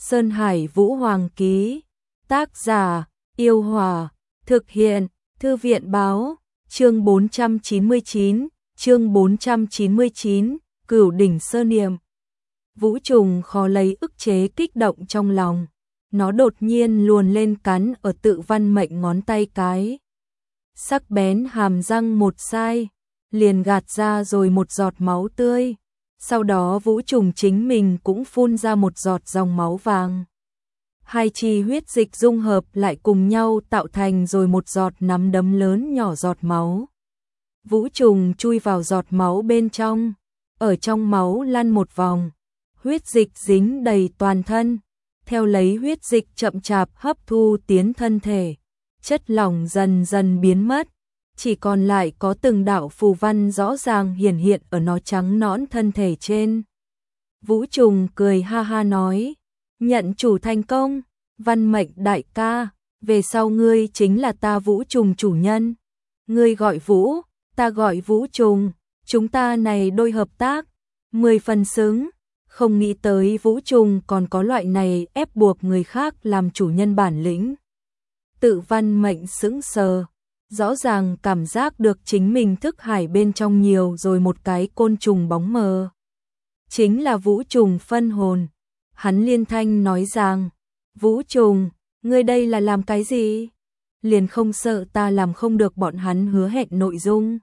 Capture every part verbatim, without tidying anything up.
Sơn Hải Vũ Hoàng ký. Tác giả, Yêu Hòa. Thực hiện, Thư viện báo. Chương bốn trăm chín mươi chín, chương bốn trăm chín mươi chín, Cửu đỉnh Sơn Niệm. Vũ Trùng khó lấy ức chế kích động trong lòng. Nó đột nhiên luồn lên cắn ở Tự Văn Mệnh ngón tay cái. Sắc bén hàm răng một sai, liền gạt ra rồi một giọt máu tươi. Sau đó Vũ Trùng chính mình cũng phun ra một giọt dòng máu vàng. Hai chi huyết dịch dung hợp lại cùng nhau tạo thành rồi một giọt nắm đấm lớn nhỏ giọt máu. Vũ Trùng chui vào giọt máu bên trong, ở trong máu lăn một vòng, huyết dịch dính đầy toàn thân, theo lấy huyết dịch chậm chạp hấp thu tiến thân thể, chất lỏng dần dần biến mất, chỉ còn lại có từng đạo phù văn rõ ràng hiển hiện ở nó trắng nõn thân thể trên. Vũ Trùng cười ha ha nói, nhận chủ thành công, Văn Mệnh đại ca, về sau ngươi chính là ta Vũ Trùng chủ nhân. Ngươi gọi Vũ, ta gọi Vũ Trùng, chúng ta này đôi hợp tác, mười phần xứng. Không nghĩ tới Vũ Trùng còn có loại này ép buộc người khác làm chủ nhân bản lĩnh. Tự Văn Mệnh sững sờ, rõ ràng cảm giác được chính mình thức hải bên trong nhiều rồi một cái côn trùng bóng mờ. Chính là Vũ Trùng phân hồn. Hắn liên thanh nói rằng, Vũ Trùng, ngươi đây là làm cái gì? Liền không sợ ta làm không được bọn hắn hứa hẹn nội dung.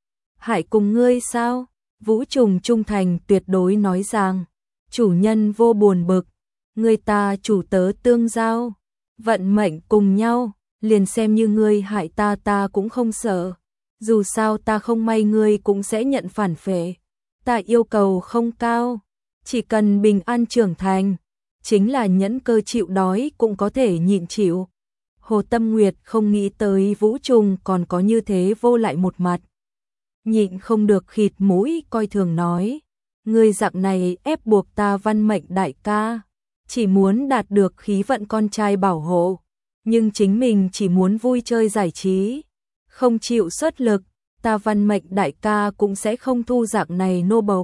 Hại cùng ngươi sao? Vũ Trùng trung thành tuyệt đối nói rằng, chủ nhân vô buồn bực, ngươi ta chủ tớ tương giao, vận mệnh cùng nhau, liền xem như ngươi hại ta ta cũng không sợ. Dù sao ta không may ngươi cũng sẽ nhận phản phệ. Ta yêu cầu không cao, chỉ cần bình an trưởng thành, chính là nhẫn cơ chịu đói cũng có thể nhịn chịu. Hồ Tâm Nguyệt không nghĩ tới Vũ Trùng còn có như thế vô lại một mặt. Nhịn không được khịt mũi coi thường nói, ngươi dạng này ép buộc ta Văn Mệnh đại ca, chỉ muốn đạt được khí vận con trai bảo hộ, nhưng chính mình chỉ muốn vui chơi giải trí, không chịu xuất lực, ta Văn Mệnh đại ca cũng sẽ không thu dạng này nô bộc.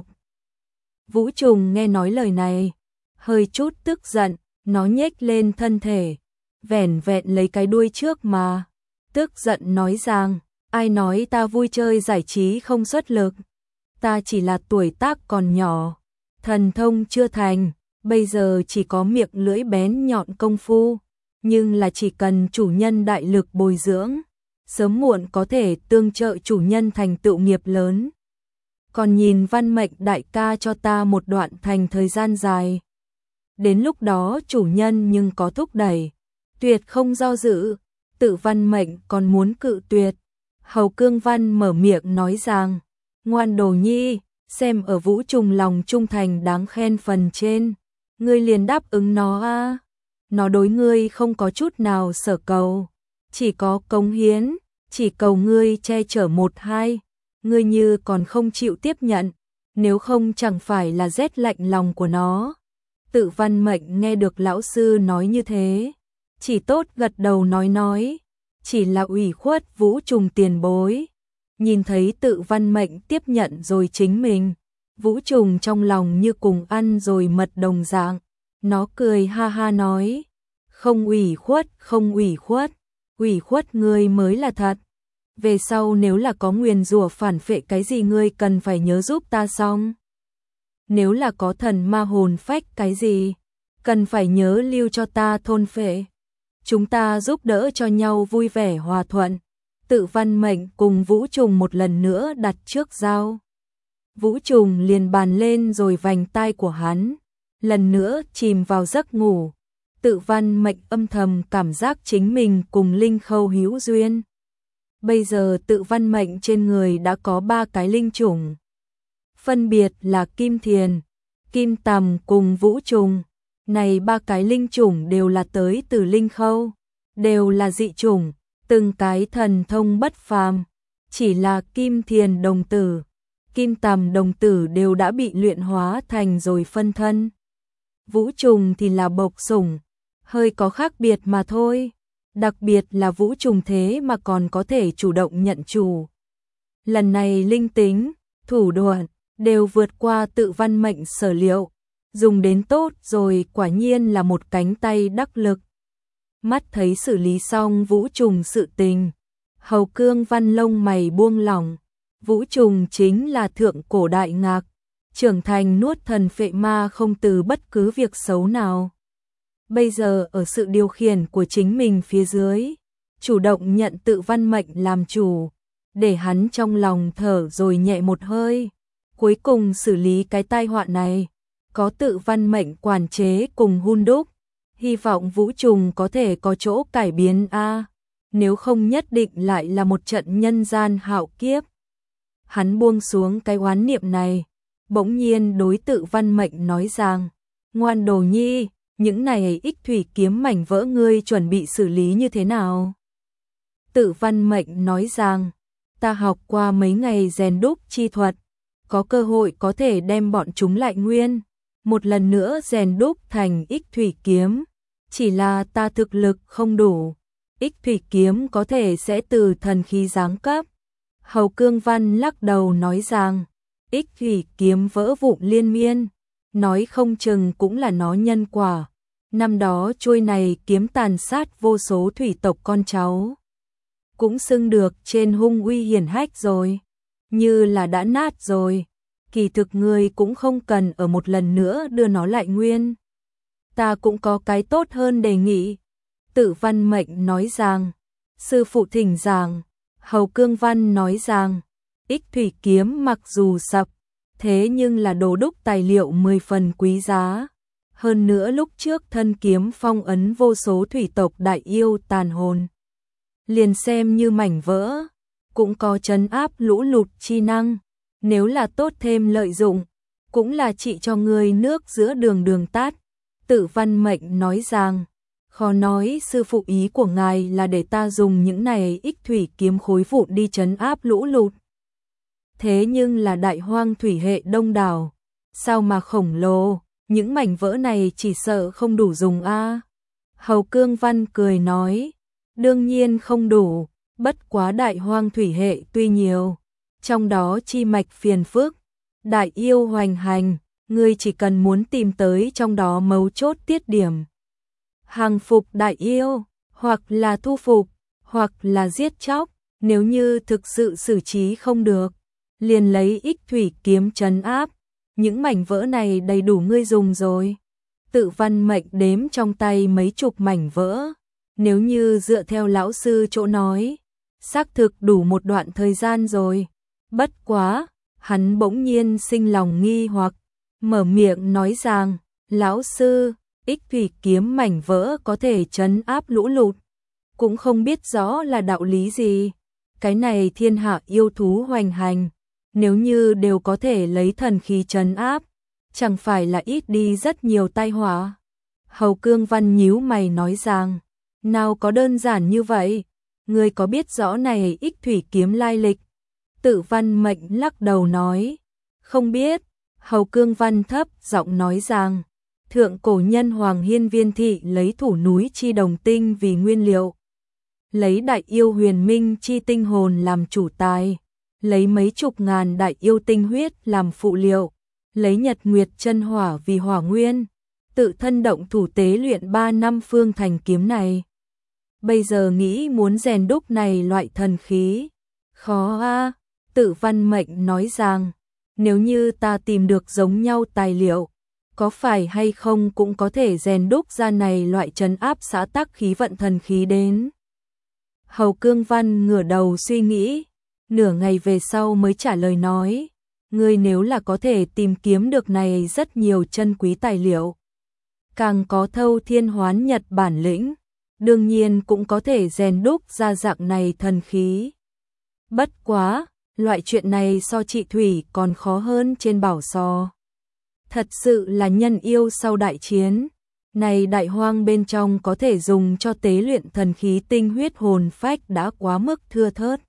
Vũ Trùng nghe nói lời này, hơi chút tức giận, nó nhếch lên thân thể, vẻn vẹn lấy cái đuôi trước mà, tức giận nói rằng, ai nói ta vui chơi giải trí không xuất lực, ta chỉ là tuổi tác còn nhỏ, thần thông chưa thành, bây giờ chỉ có miệng lưỡi bén nhọn công phu, nhưng là chỉ cần chủ nhân đại lực bồi dưỡng, sớm muộn có thể tương trợ chủ nhân thành tựu nghiệp lớn. Còn nhìn Văn Mệnh đại ca cho ta một đoạn thành thời gian dài. Đến lúc đó chủ nhân nhưng có thúc đẩy, tuyệt không do dự, Tự Văn Mệnh còn muốn cự tuyệt. Hầu Cương Văn mở miệng nói rằng, ngoan đồ nhi, xem ở Vũ Trùng lòng trung thành đáng khen phần trên, ngươi liền đáp ứng nó a. Nó đối ngươi không có chút nào sở cầu, chỉ có cống hiến, chỉ cầu ngươi che chở một hai, ngươi như còn không chịu tiếp nhận, nếu không chẳng phải là rét lạnh lòng của nó. Tự Văn Mệnh nghe được lão sư nói như thế, chỉ tốt gật đầu nói nói, chỉ là ủy khuất Vũ Trùng tiền bối. Nhìn thấy Tự Văn Mệnh tiếp nhận rồi chính mình, Vũ Trùng trong lòng như cùng ăn rồi mật đồng dạng, nó cười ha ha nói, không ủy khuất, không ủy khuất, ủy khuất ngươi mới là thật. Về sau nếu là có nguyền rủa phản phệ cái gì ngươi cần phải nhớ giúp ta xong. Nếu là có thần ma hồn phách cái gì, cần phải nhớ lưu cho ta thôn phệ. Chúng ta giúp đỡ cho nhau vui vẻ hòa thuận. Tự Văn Mệnh cùng Vũ Trùng một lần nữa đặt trước giao. Vũ Trùng liền bàn lên rồi vành tai của hắn, lần nữa chìm vào giấc ngủ. Tự Văn Mệnh âm thầm cảm giác chính mình cùng linh khâu hữu duyên. Bây giờ Tự Văn Mệnh trên người đã có ba cái linh chủng, phân biệt là Kim Thiền, Kim Tầm cùng Vũ Trùng. Này ba cái linh chủng đều là tới từ linh khâu, đều là dị chủng, từng cái thần thông bất phàm, chỉ là Kim Thiền đồng tử, Kim Tầm đồng tử đều đã bị luyện hóa thành rồi phân thân. Vũ Trùng thì là bộc sủng, hơi có khác biệt mà thôi. Đặc biệt là Vũ Trùng thế mà còn có thể chủ động nhận chủ. Lần này linh tính, thủ đoạn đều vượt qua Tự Văn Mệnh sở liệu. Dùng đến tốt rồi, quả nhiên là một cánh tay đắc lực. Mắt thấy xử lý xong Vũ Trùng sự tình, Hầu Cương Văn lông mày buông lỏng. Vũ Trùng chính là thượng cổ đại ngạc, trưởng thành nuốt thần phệ ma không từ bất cứ việc xấu nào. Bây giờ ở sự điều khiển của chính mình phía dưới, chủ động nhận tự văn mệnh làm chủ, để hắn trong lòng thở rồi nhẹ một hơi. Cuối cùng xử lý cái tai họa này, có tự văn mệnh quản chế cùng hun đúc, hy vọng Vũ Trùng có thể có chỗ cải biến a, nếu không nhất định lại là một trận nhân gian hạo kiếp. Hắn buông xuống cái oán niệm này, bỗng nhiên đối tự văn mệnh nói rằng, ngoan đồ nhi, những này ích thủy kiếm mảnh vỡ ngươi chuẩn bị xử lý như thế nào? Tự văn mệnh nói rằng, ta học qua mấy ngày rèn đúc chi thuật, có cơ hội có thể đem bọn chúng lại nguyên, một lần nữa rèn đúc thành ích thủy kiếm, chỉ là ta thực lực không đủ, ích thủy kiếm có thể sẽ từ thần khí giáng cấp. Hầu Cương Văn lắc đầu nói rằng, ích thủy kiếm vỡ vụn liên miên, nói không chừng cũng là nó nhân quả. Năm đó chuôi này kiếm tàn sát vô số thủy tộc con cháu, cũng xưng được trên hung uy hiển hách rồi, như là đã nát rồi. Kỳ thực ngươi cũng không cần ở một lần nữa đưa nó lại nguyên. Ta cũng có cái tốt hơn đề nghị. Tự văn mệnh nói rằng, sư phụ thỉnh giảng. Hầu Cương Văn nói rằng, ích thủy kiếm mặc dù sập, thế nhưng là đồ đúc tài liệu mười phần quý giá. Hơn nữa lúc trước thân kiếm phong ấn vô số thủy tộc đại yêu tàn hồn. Liền xem như mảnh vỡ, cũng có trấn áp lũ lụt chi năng. Nếu là tốt thêm lợi dụng, cũng là trị cho người nước giữa đường đường tát. Tự văn mệnh nói rằng, khó nói sư phụ ý của ngài là để ta dùng những này ích thủy kiếm khối vụn đi trấn áp lũ lụt. Thế nhưng là đại hoang thủy hệ đông đảo, sao mà khổng lồ, những mảnh vỡ này chỉ sợ không đủ dùng a. Hầu Cương Văn cười nói, đương nhiên không đủ, bất quá đại hoang thủy hệ tuy nhiều, trong đó chi mạch phiền phức, đại yêu hoành hành, ngươi chỉ cần muốn tìm tới trong đó mấu chốt tiết điểm. Hàng phục đại yêu, hoặc là thu phục, hoặc là giết chóc, nếu như thực sự xử trí không được, liền lấy ích thủy kiếm trấn áp, những mảnh vỡ này đầy đủ ngươi dùng rồi. Tự văn mệnh đếm trong tay mấy chục mảnh vỡ, nếu như dựa theo lão sư chỗ nói, xác thực đủ một đoạn thời gian rồi. Bất quá, hắn bỗng nhiên sinh lòng nghi hoặc, mở miệng nói rằng, lão sư, ích thủy kiếm mảnh vỡ có thể trấn áp lũ lụt, cũng không biết rõ là đạo lý gì. Cái này thiên hạ yêu thú hoành hành, nếu như đều có thể lấy thần khí trấn áp, chẳng phải là ít đi rất nhiều tai họa. Hầu Cương Văn nhíu mày nói rằng, nào có đơn giản như vậy, ngươi có biết rõ này ích thủy kiếm lai lịch? Tự văn mệnh lắc đầu nói, không biết. Hầu Cương Văn thấp giọng nói rằng, thượng cổ nhân Hoàng Hiên Viên Thị lấy thủ núi chi đồng tinh vì nguyên liệu, lấy đại yêu huyền minh chi tinh hồn làm chủ tài, lấy mấy chục ngàn đại yêu tinh huyết làm phụ liệu, lấy nhật nguyệt chân hỏa vì hỏa nguyên, tự thân động thủ tế luyện ba năm phương thành kiếm này. Bây giờ nghĩ muốn rèn đúc này loại thần khí, khó a. Tự văn mệnh nói rằng, nếu như ta tìm được giống nhau tài liệu, có phải hay không cũng có thể rèn đúc ra này loại trấn áp xã tắc khí vận thần khí đến. Hầu Cương Văn ngửa đầu suy nghĩ, nửa ngày về sau mới trả lời nói, ngươi nếu là có thể tìm kiếm được này rất nhiều chân quý tài liệu, càng có thâu thiên hoán nhật bản lĩnh, đương nhiên cũng có thể rèn đúc ra dạng này thần khí. Bất quá, loại chuyện này so trị thủy còn khó hơn trên bảo so. Thật sự là nhân yêu sau đại chiến, này đại hoang bên trong có thể dùng cho tế luyện thần khí tinh huyết hồn phách đã quá mức thưa thớt.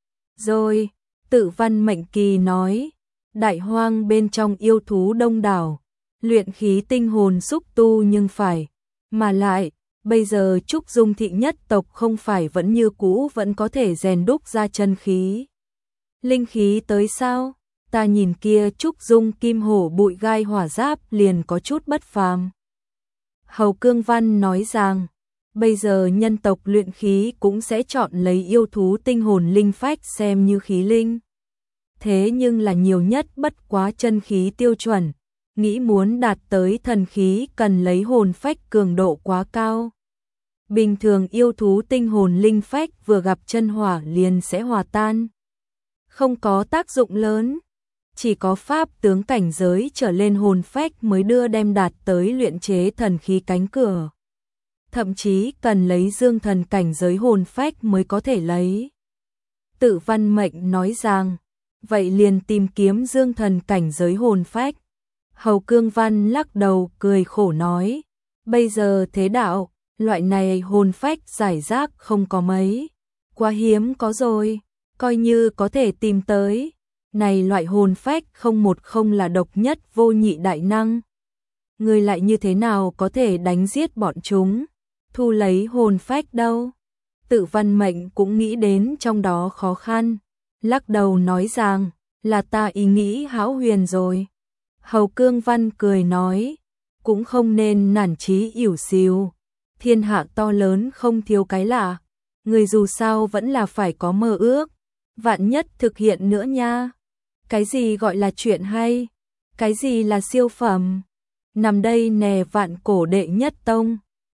Rồi, tự văn mệnh kỳ nói, đại hoang bên trong yêu thú đông đảo, luyện khí tinh hồn xúc tu nhưng phải, mà lại, bây giờ Trúc Dung thị nhất tộc không phải vẫn như cũ vẫn có thể rèn đúc ra chân khí. Linh khí tới sao? ta nhìn kia trúc dung kim hổ bụi gai hỏa giáp liền có chút bất phàm. Hầu Cương Văn nói rằng, bây giờ nhân tộc luyện khí cũng sẽ chọn lấy yêu thú tinh hồn linh phách xem như khí linh. Thế nhưng là nhiều nhất bất quá chân khí tiêu chuẩn, nghĩ muốn đạt tới thần khí cần lấy hồn phách cường độ quá cao. Bình thường yêu thú tinh hồn linh phách vừa gặp chân hỏa liền sẽ hòa tan, không có tác dụng lớn. Chỉ có pháp tướng cảnh giới trở lên hồn phách mới đưa đem đạt tới luyện chế thần khí cánh cửa. Thậm chí cần lấy dương thần cảnh giới hồn phách mới có thể lấy. Tự Văn Mệnh nói rằng, vậy liền tìm kiếm dương thần cảnh giới hồn phách. Hầu Cương Văn lắc đầu cười khổ nói, bây giờ thế đạo, loại này hồn phách giải rác không có mấy, quá hiếm có rồi, coi như có thể tìm tới. Này loại hồn phách không một không là độc nhất vô nhị đại năng. Người lại như thế nào có thể đánh giết bọn chúng, thu lấy hồn phách đâu? Tự Văn Mệnh cũng nghĩ đến trong đó khó khăn, lắc đầu nói rằng, là ta ý nghĩ hão huyền rồi. Hầu Cương Văn cười nói, cũng không nên nản chí ỉu xìu, thiên hạ to lớn không thiếu cái lạ, người dù sao vẫn là phải có mơ ước, vạn nhất thực hiện nữa nha. Cái gì gọi là chuyện hay? Cái gì là siêu phẩm? Nằm đây nè vạn cổ đệ nhất tông,